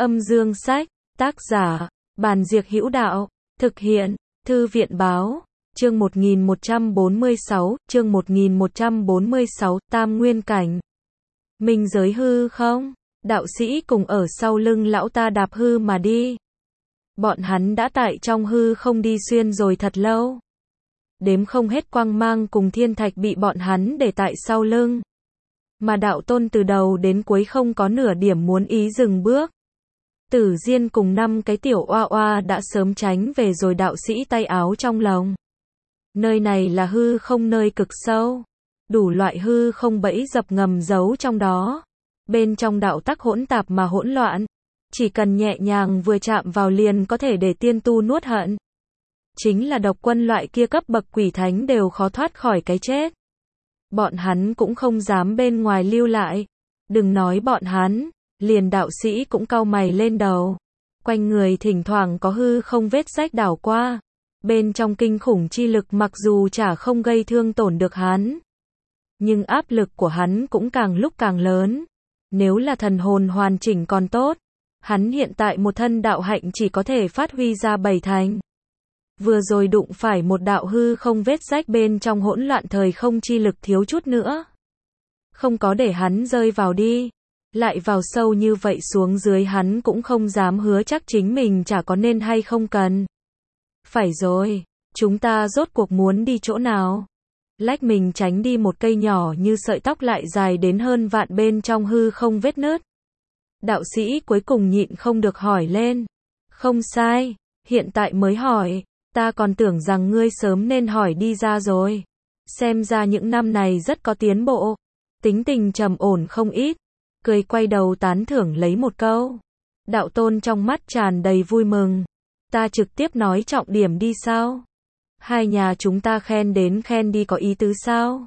Âm dương sách, tác giả, Bàn Diệc Hữu Đạo, thực hiện, Thư viện báo, chương 1146, chương 1146, Tam Nguyên Cảnh. Minh giới hư không? Đạo sĩ cùng ở sau lưng lão ta đạp hư mà đi. Bọn hắn đã tại trong hư không đi xuyên rồi thật lâu. Đếm không hết quang mang cùng thiên thạch bị bọn hắn để tại sau lưng. Mà đạo tôn từ đầu đến cuối không có nửa điểm muốn ý dừng bước. Tử Diên cùng 5 cái tiểu oa oa đã sớm tránh về rồi đạo sĩ tay áo trong lồng. Nơi này là hư không nơi cực sâu. Đủ loại hư không bẫy dập ngầm giấu trong đó. Bên trong đạo tắc hỗn tạp mà hỗn loạn. Chỉ cần nhẹ nhàng vừa chạm vào liền có thể để tiên tu nuốt hận. Chính là độc quân loại kia cấp bậc quỷ thánh đều khó thoát khỏi cái chết. Bọn hắn cũng không dám bên ngoài lưu lại. Đừng nói bọn hắn, liền đạo sĩ cũng cau mày lên đầu. Quanh người thỉnh thoảng có hư không vết rách đảo qua. Bên trong kinh khủng chi lực mặc dù chả không gây thương tổn được hắn. Nhưng áp lực của hắn cũng càng lúc càng lớn. Nếu là thần hồn hoàn chỉnh còn tốt. Hắn hiện tại một thân đạo hạnh chỉ có thể phát huy ra 7 thành. Vừa rồi đụng phải một đạo hư không vết rách bên trong hỗn loạn thời không chi lực thiếu chút nữa. Không có để hắn rơi vào đi. Lại vào sâu như vậy xuống dưới hắn cũng không dám hứa chắc chính mình chả có nên hay không cần. Phải rồi, chúng ta rốt cuộc muốn đi chỗ nào? Lách mình tránh đi một cây nhỏ như sợi tóc lại dài đến hơn vạn bên trong hư không vết nứt. Đạo sĩ cuối cùng nhịn không được hỏi lên. Không sai, hiện tại mới hỏi, ta còn tưởng rằng ngươi sớm nên hỏi đi ra rồi. Xem ra những năm này rất có tiến bộ, tính tình trầm ổn không ít, cười quay đầu tán thưởng lấy một câu. Đạo tôn trong mắt tràn đầy vui mừng. Ta trực tiếp nói trọng điểm đi sao? Hai nhà chúng ta khen đến khen đi có ý tứ sao?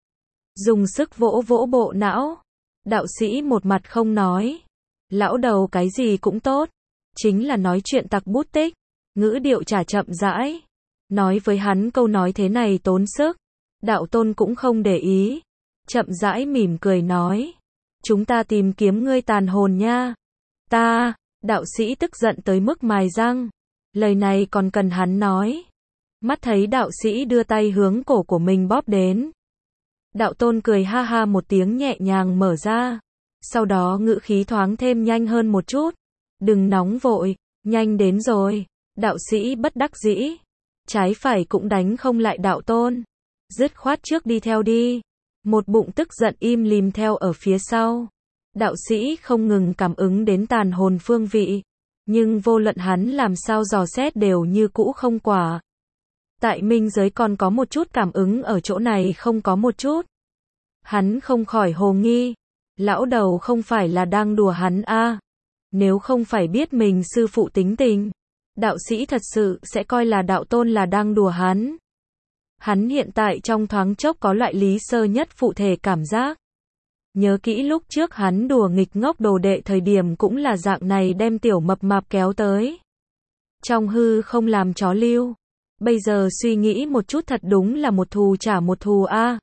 Dùng sức vỗ vỗ bộ não. Đạo sĩ một mặt không nói. Lão đầu cái gì cũng tốt. Chính là nói chuyện tặc bút tích. Ngữ điệu chả chậm rãi. Nói với hắn câu nói thế này tốn sức. Đạo tôn cũng không để ý. Chậm rãi mỉm cười nói. Chúng ta tìm kiếm ngươi tàn hồn nha. Ta, đạo sĩ tức giận tới mức mài răng. Lời này còn cần hắn nói. Mắt thấy đạo sĩ đưa tay hướng cổ của mình bóp đến. Đạo tôn cười ha ha một tiếng nhẹ nhàng mở ra. Sau đó ngữ khí thoáng thêm nhanh hơn một chút. Đừng nóng vội, nhanh đến rồi. Đạo sĩ bất đắc dĩ. Trái phải cũng đánh không lại đạo tôn. Dứt khoát trước đi theo đi. Một bụng tức giận im lìm theo ở phía sau. Đạo sĩ không ngừng cảm ứng đến tàn hồn phương vị. Nhưng vô luận hắn làm sao dò xét đều như cũ không quả. Tại minh giới còn có một chút cảm ứng ở chỗ này không có một chút. Hắn không khỏi hồ nghi. Lão đầu không phải là đang đùa hắn à. Nếu không phải biết mình sư phụ tính tình. Đạo sĩ thật sự sẽ coi là đạo tôn là đang đùa hắn. Hắn hiện tại trong thoáng chốc có loại lý sơ nhất phụ thể cảm giác. Nhớ kỹ lúc trước hắn đùa nghịch ngốc đồ đệ thời điểm cũng là dạng này đem tiểu mập mạp kéo tới. Trong hư không làm chó lưu. Bây giờ suy nghĩ một chút thật đúng là một thù trả một thù a.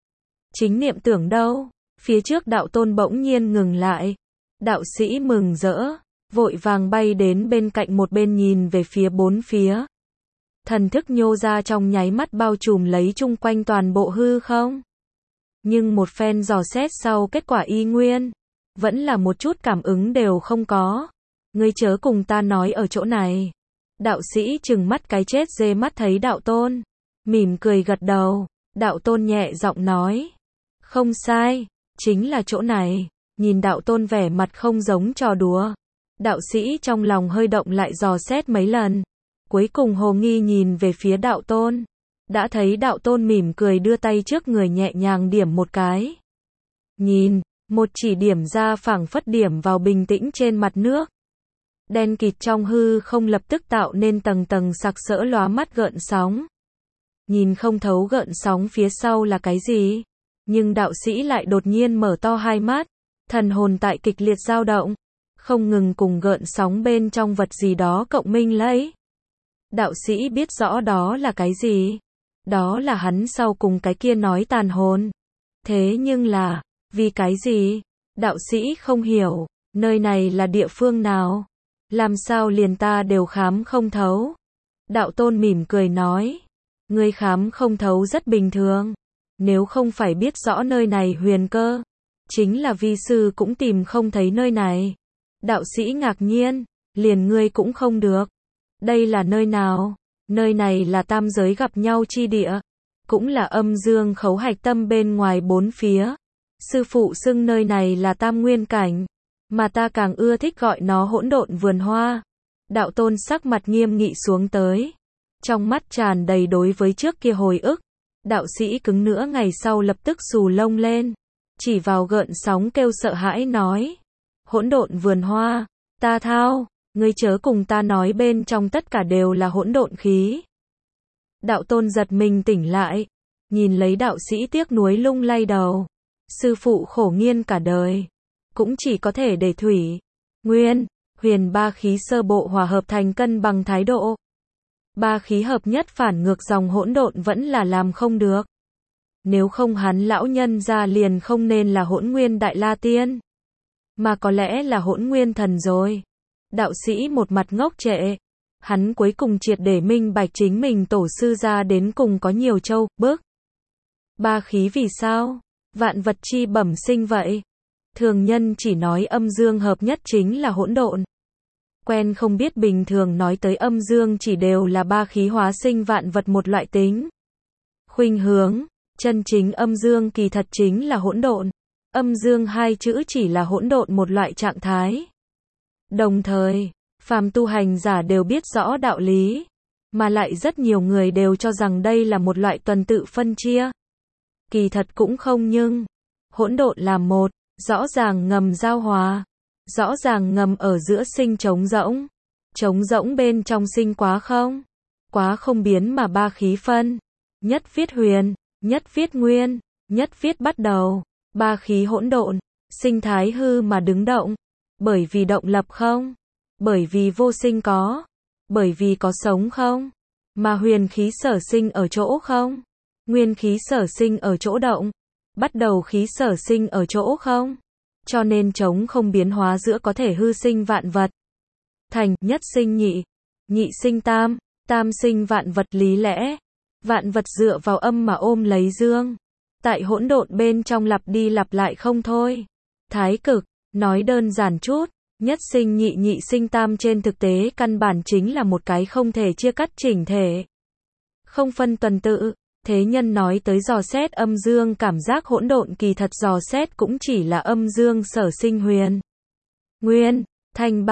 Chính niệm tưởng đâu, phía trước đạo tôn bỗng nhiên ngừng lại. Đạo sĩ mừng rỡ, vội vàng bay đến bên cạnh một bên nhìn về phía bốn phía. Thần thức nhô ra trong nháy mắt bao trùm lấy chung quanh toàn bộ hư không. Nhưng một phen dò xét sau kết quả y nguyên. Vẫn là một chút cảm ứng đều không có. Ngươi chớ cùng ta nói ở chỗ này. Đạo sĩ trừng mắt cái chết dê mắt thấy đạo tôn. Mỉm cười gật đầu. Đạo tôn nhẹ giọng nói. Không sai, chính là chỗ này. Nhìn đạo tôn vẻ mặt không giống trò đùa. Đạo sĩ trong lòng hơi động lại dò xét mấy lần. Cuối cùng hồ nghi nhìn về phía đạo tôn. Đã thấy đạo tôn mỉm cười đưa tay trước người nhẹ nhàng điểm một cái. Nhìn, một chỉ điểm ra phảng phất điểm vào bình tĩnh trên mặt nước. Đen kịt trong hư không lập tức tạo nên tầng tầng sặc sỡ lóa mắt gợn sóng. Nhìn không thấu gợn sóng phía sau là cái gì. Nhưng đạo sĩ lại đột nhiên mở to hai mắt. Thần hồn tại kịch liệt dao động. Không ngừng cùng gợn sóng bên trong vật gì đó cộng minh lấy. Đạo sĩ biết rõ đó là cái gì. Đó là hắn sau cùng cái kia nói tàn hồn. Thế nhưng là, vì cái gì? Đạo sĩ không hiểu. Nơi này là địa phương nào? Làm sao liền ta đều khám không thấu? Đạo Tôn mỉm cười nói. Ngươi khám không thấu rất bình thường. Nếu không phải biết rõ nơi này huyền cơ, chính là vi sư cũng tìm không thấy nơi này. Đạo sĩ ngạc nhiên, liền ngươi cũng không được. Đây là nơi nào? Nơi này là tam giới gặp nhau chi địa, cũng là âm dương khấu hạch tâm bên ngoài bốn phía. Sư phụ xưng nơi này là tam nguyên cảnh, mà ta càng ưa thích gọi nó hỗn độn vườn hoa. Đạo Tôn sắc mặt nghiêm nghị xuống tới, trong mắt tràn đầy đối với trước kia hồi ức. Đạo sĩ cứng nửa ngày sau lập tức xù lông lên, chỉ vào gợn sóng kêu sợ hãi nói. Hỗn độn vườn hoa, ta thao, ngươi chớ cùng ta nói bên trong tất cả đều là hỗn độn khí. Đạo Tôn giật mình tỉnh lại, nhìn lấy đạo sĩ tiếc nuối lung lay đầu. Sư phụ khổ nghiên cả đời, cũng chỉ có thể để thủy, nguyên, huyền ba khí sơ bộ hòa hợp thành cân bằng thái độ. Ba khí hợp nhất phản ngược dòng hỗn độn vẫn là làm không được. Nếu không hắn lão nhân ra liền không nên là hỗn nguyên đại la tiên, mà có lẽ là hỗn nguyên thần rồi. Đạo sĩ một mặt ngốc trệ, hắn cuối cùng triệt để minh bạch chính mình tổ sư ra đến cùng có nhiều châu, bức. Ba khí vì sao? Vạn vật chi bẩm sinh vậy. Thường nhân chỉ nói âm dương hợp nhất chính là hỗn độn. Quen không biết bình thường nói tới âm dương chỉ đều là ba khí hóa sinh vạn vật một loại tính. Khuynh hướng, chân chính âm dương kỳ thật chính là hỗn độn. Âm dương hai chữ chỉ là hỗn độn một loại trạng thái. Đồng thời, phàm tu hành giả đều biết rõ đạo lý, mà lại rất nhiều người đều cho rằng đây là một loại tuần tự phân chia. Kỳ thật cũng không, nhưng hỗn độn là một, rõ ràng ngầm giao hòa, rõ ràng ngầm ở giữa sinh trống rỗng. Trống rỗng bên trong sinh quá không. Quá không biến mà ba khí phân. Nhất viết huyền, nhất viết nguyên, nhất viết bắt đầu. Ba khí hỗn độn, sinh thái hư mà đứng động. Bởi vì động lập không, bởi vì vô sinh có, bởi vì có sống không, mà huyền khí sở sinh ở chỗ không, nguyên khí sở sinh ở chỗ động, bắt đầu khí sở sinh ở chỗ không. Cho nên trống không biến hóa giữa có thể hư sinh vạn vật. Thành, nhất sinh nhị, nhị sinh tam, tam sinh vạn vật lý lẽ. Vạn vật dựa vào âm mà ôm lấy dương. Tại hỗn độn bên trong lặp đi lặp lại không thôi. Thái cực, nói đơn giản chút, nhất sinh nhị nhị sinh tam trên thực tế căn bản chính là một cái không thể chia cắt chỉnh thể. Không phân tuần tự, thế nhân nói tới dò xét âm dương cảm giác hỗn độn kỳ thật dò xét cũng chỉ là âm dương sở sinh huyền. Nguyên, thành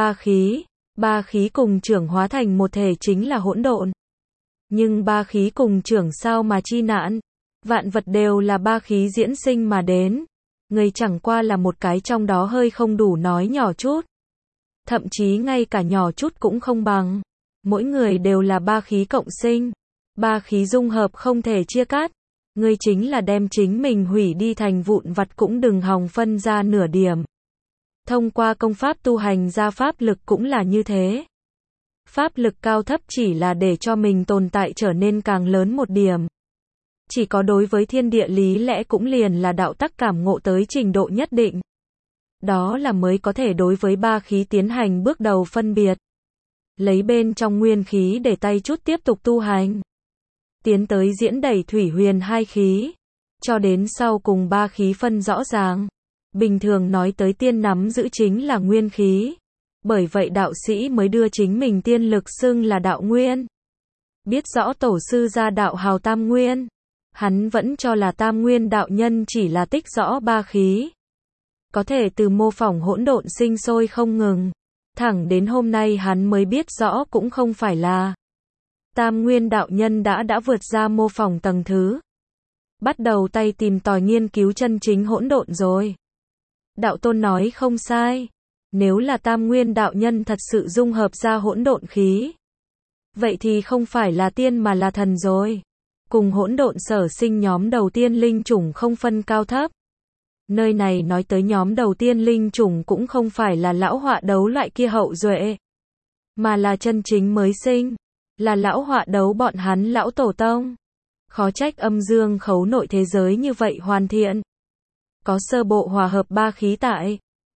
ba khí cùng trưởng hóa thành một thể chính là hỗn độn. Nhưng ba khí cùng trưởng sao mà chi nạn, vạn vật đều là ba khí diễn sinh mà đến. Người chẳng qua là một cái trong đó hơi không đủ nói nhỏ chút. Thậm chí ngay cả nhỏ chút cũng không bằng. Mỗi người đều là ba khí cộng sinh. Ba khí dung hợp không thể chia cắt. Ngươi chính là đem chính mình hủy đi thành vụn vặt cũng đừng hòng phân ra nửa điểm. Thông qua công pháp tu hành ra pháp lực cũng là như thế. Pháp lực cao thấp chỉ là để cho mình tồn tại trở nên càng lớn một điểm. Chỉ có đối với thiên địa lý lẽ cũng liền là đạo tắc cảm ngộ tới trình độ nhất định. Đó là mới có thể đối với ba khí tiến hành bước đầu phân biệt. Lấy bên trong nguyên khí để tay chút tiếp tục tu hành. Tiến tới diễn đẩy thủy huyền hai khí. Cho đến sau cùng ba khí phân rõ ràng. Bình thường nói tới tiên nắm giữ chính là nguyên khí. Bởi vậy đạo sĩ mới đưa chính mình tiên lực xưng là đạo nguyên. Biết rõ tổ sư gia đạo hào tam nguyên. Hắn vẫn cho là tam nguyên đạo nhân chỉ là tích rõ ba khí. Có thể từ mô phỏng hỗn độn sinh sôi không ngừng. Thẳng đến hôm nay hắn mới biết rõ cũng không phải là. Tam nguyên đạo nhân đã vượt ra mô phỏng tầng thứ. Bắt đầu tay tìm tòi nghiên cứu chân chính hỗn độn rồi. Đạo Tôn nói không sai. Nếu là tam nguyên đạo nhân thật sự dung hợp ra hỗn độn khí. Vậy thì không phải là tiên mà là thần rồi. Cùng hỗn độn sở sinh nhóm đầu tiên linh chủng không phân cao thấp. Nơi này nói tới nhóm đầu tiên linh chủng cũng không phải là lão họa đấu loại kia hậu duệ. Mà là chân chính mới sinh. Là lão họa đấu bọn hắn lão tổ tông. Khó trách âm dương khấu nội thế giới như vậy hoàn thiện. Có sơ bộ hòa hợp ba khí tại.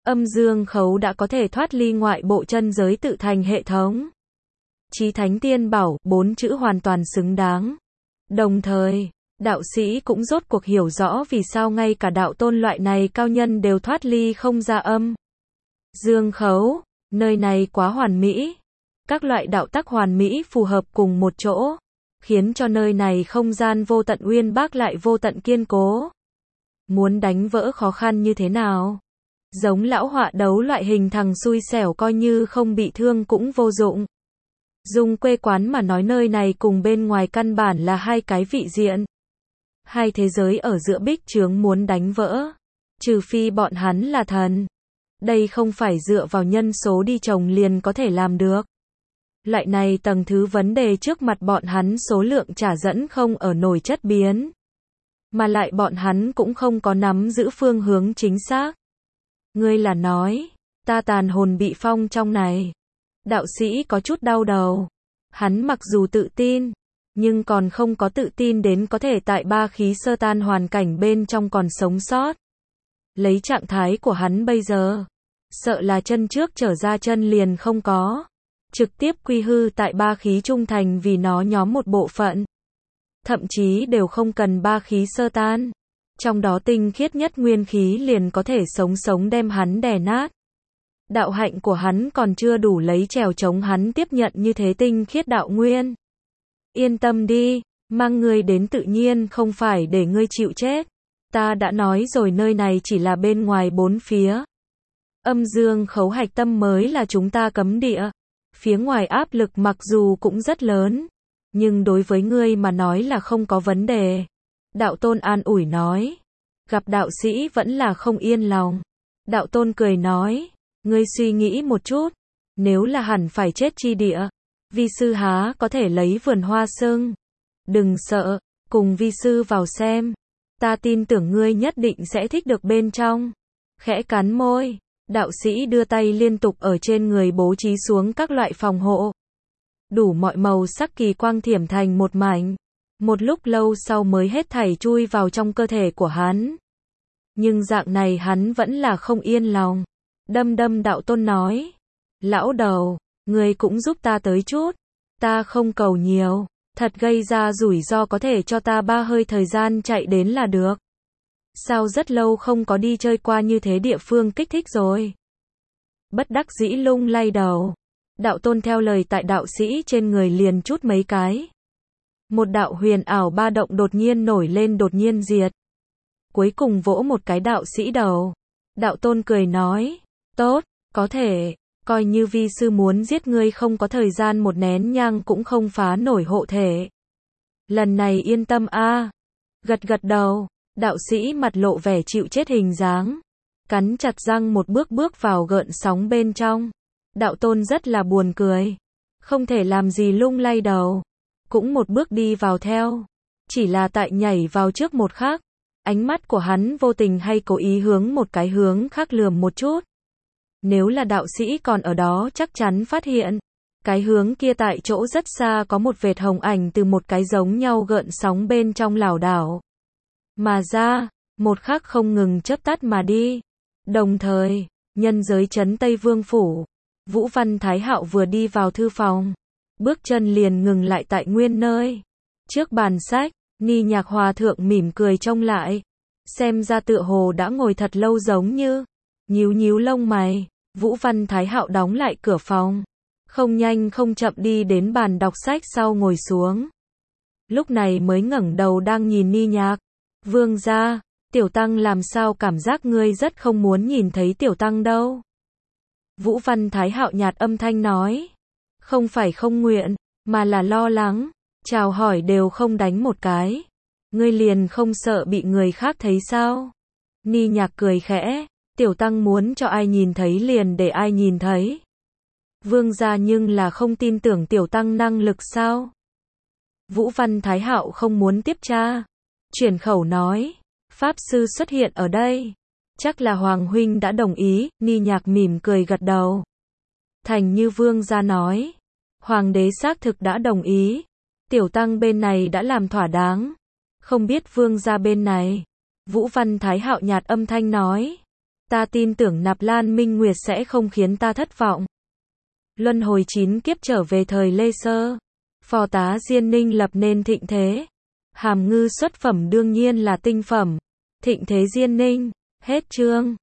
Âm dương khấu đã có thể thoát ly ngoại bộ chân giới tự thành hệ thống. Chí Thánh Tiên bảo, 4 chữ hoàn toàn xứng đáng. Đồng thời, đạo sĩ cũng rốt cuộc hiểu rõ vì sao ngay cả đạo tôn loại này cao nhân đều thoát ly không ra âm dương khấu, nơi này quá hoàn mỹ. Các loại đạo tắc hoàn mỹ phù hợp cùng một chỗ, khiến cho nơi này không gian vô tận uyên bác lại vô tận kiên cố. Muốn đánh vỡ khó khăn như thế nào? Giống lão họa đấu loại hình thằng xui xẻo coi như không bị thương cũng vô dụng. Dùng quê quán mà nói nơi này cùng bên ngoài căn bản là hai cái vị diện. Hai thế giới ở giữa bích chướng muốn đánh vỡ. Trừ phi bọn hắn là thần. Đây không phải dựa vào nhân số đi trồng liền có thể làm được. Loại này tầng thứ vấn đề trước mặt bọn hắn số lượng trả dẫn không ở nổi chất biến. Mà lại bọn hắn cũng không có nắm giữ phương hướng chính xác. Ngươi là nói, ta tàn hồn bị phong trong này. Đạo sĩ có chút đau đầu. Hắn mặc dù tự tin, nhưng còn không có tự tin đến có thể tại ba khí sơ tan hoàn cảnh bên trong còn sống sót. Lấy trạng thái của hắn bây giờ, sợ là chân trước trở ra chân liền không có. Trực tiếp quy hư tại ba khí trung thành vì nó nhóm một bộ phận. Thậm chí đều không cần ba khí sơ tan. Trong đó tinh khiết nhất nguyên khí liền có thể sống đem hắn đè nát. Đạo hạnh của hắn còn chưa đủ lấy trèo chống hắn tiếp nhận như thế tinh khiết đạo nguyên. Yên tâm đi, mang ngươi đến tự nhiên không phải để ngươi chịu chết. Ta đã nói rồi nơi này chỉ là bên ngoài bốn phía. Âm dương khấu hạch tâm mới là chúng ta cấm địa. Phía ngoài áp lực mặc dù cũng rất lớn, nhưng đối với ngươi mà nói là không có vấn đề. Đạo tôn an ủi nói. Gặp đạo sĩ vẫn là không yên lòng. Đạo tôn cười nói, ngươi suy nghĩ một chút, nếu là hẳn phải chết chi địa, vi sư há có thể lấy vườn hoa sưng. Đừng sợ, cùng vi sư vào xem. Ta tin tưởng ngươi nhất định sẽ thích được bên trong. Khẽ cắn môi, đạo sĩ đưa tay liên tục ở trên người bố trí xuống các loại phòng hộ. Đủ mọi màu sắc kỳ quang thiểm thành một mảnh. Một lúc lâu sau mới hết thảy chui vào trong cơ thể của hắn. Nhưng dạng này hắn vẫn là không yên lòng. Đâm đạo tôn nói. Lão đầu, ngươi cũng giúp ta tới chút. Ta không cầu nhiều. Thật gây ra rủi ro có thể cho ta 3 hơi thời gian chạy đến là được. Sao rất lâu không có đi chơi qua như thế địa phương kích thích rồi. Bất đắc dĩ lung lay đầu. Đạo tôn theo lời tại đạo sĩ trên người liền chút mấy cái. Một đạo huyền ảo ba động đột nhiên nổi lên đột nhiên diệt. Cuối cùng vỗ một cái đạo sĩ đầu. Đạo tôn cười nói. Tốt, có thể. Coi như vi sư muốn giết ngươi không có thời gian một nén nhang cũng không phá nổi hộ thể. Lần này yên tâm a. Gật đầu. Đạo sĩ mặt lộ vẻ chịu chết hình dáng. Cắn chặt răng một bước vào gợn sóng bên trong. Đạo tôn rất là buồn cười. Không thể làm gì lung lay đầu. Cũng một bước đi vào theo. Chỉ là tại nhảy vào trước một khắc. Ánh mắt của hắn vô tình hay cố ý hướng một cái hướng khác lườm một chút. Nếu là đạo sĩ còn ở đó chắc chắn phát hiện. Cái hướng kia tại chỗ rất xa có một vệt hồng ảnh từ một cái giống nhau gợn sóng bên trong lảo đảo. Mà ra, một khắc không ngừng chớp tắt mà đi. Đồng thời, nhân giới trấn Tây Vương Phủ, Vũ Văn Thái Hạo vừa đi vào thư phòng. Bước chân liền ngừng lại tại nguyên nơi. Trước bàn sách, Ni Nhạc Hòa Thượng mỉm cười trông lại. Xem ra tựa hồ đã ngồi thật lâu giống như. Nhíu lông mày, Vũ Văn Thái Hạo đóng lại cửa phòng. Không nhanh không chậm đi đến bàn đọc sách sau ngồi xuống. Lúc này mới ngẩng đầu đang nhìn Ni Nhạc. Vương gia, tiểu tăng làm sao cảm giác ngươi rất không muốn nhìn thấy tiểu tăng đâu. Vũ Văn Thái Hạo nhạt âm thanh nói. Không phải không nguyện, mà là lo lắng. Chào hỏi đều không đánh một cái. Ngươi liền không sợ bị người khác thấy sao? Ni Nhạc cười khẽ. Tiểu tăng muốn cho ai nhìn thấy liền để ai nhìn thấy. Vương gia nhưng là không tin tưởng tiểu tăng năng lực sao? Vũ Văn Thái Hạo không muốn tiếp tra. Chuyển khẩu nói. Pháp sư xuất hiện ở đây. Chắc là Hoàng huynh đã đồng ý. Ni Nhạc mỉm cười gật đầu. Thành như vương gia nói. Hoàng đế xác thực đã đồng ý. Tiểu tăng bên này đã làm thỏa đáng. Không biết vương gia bên này. Vũ Văn Thái Hạo nhạt âm thanh nói. Ta tin tưởng Nạp Lan Minh Nguyệt sẽ không khiến ta thất vọng. Luân hồi 9 kiếp trở về thời Lê Sơ. Phò tá Diên Ninh lập nên thịnh thế. Hàm Ngư xuất phẩm đương nhiên là tinh phẩm. Thịnh thế Diên Ninh. Hết chương.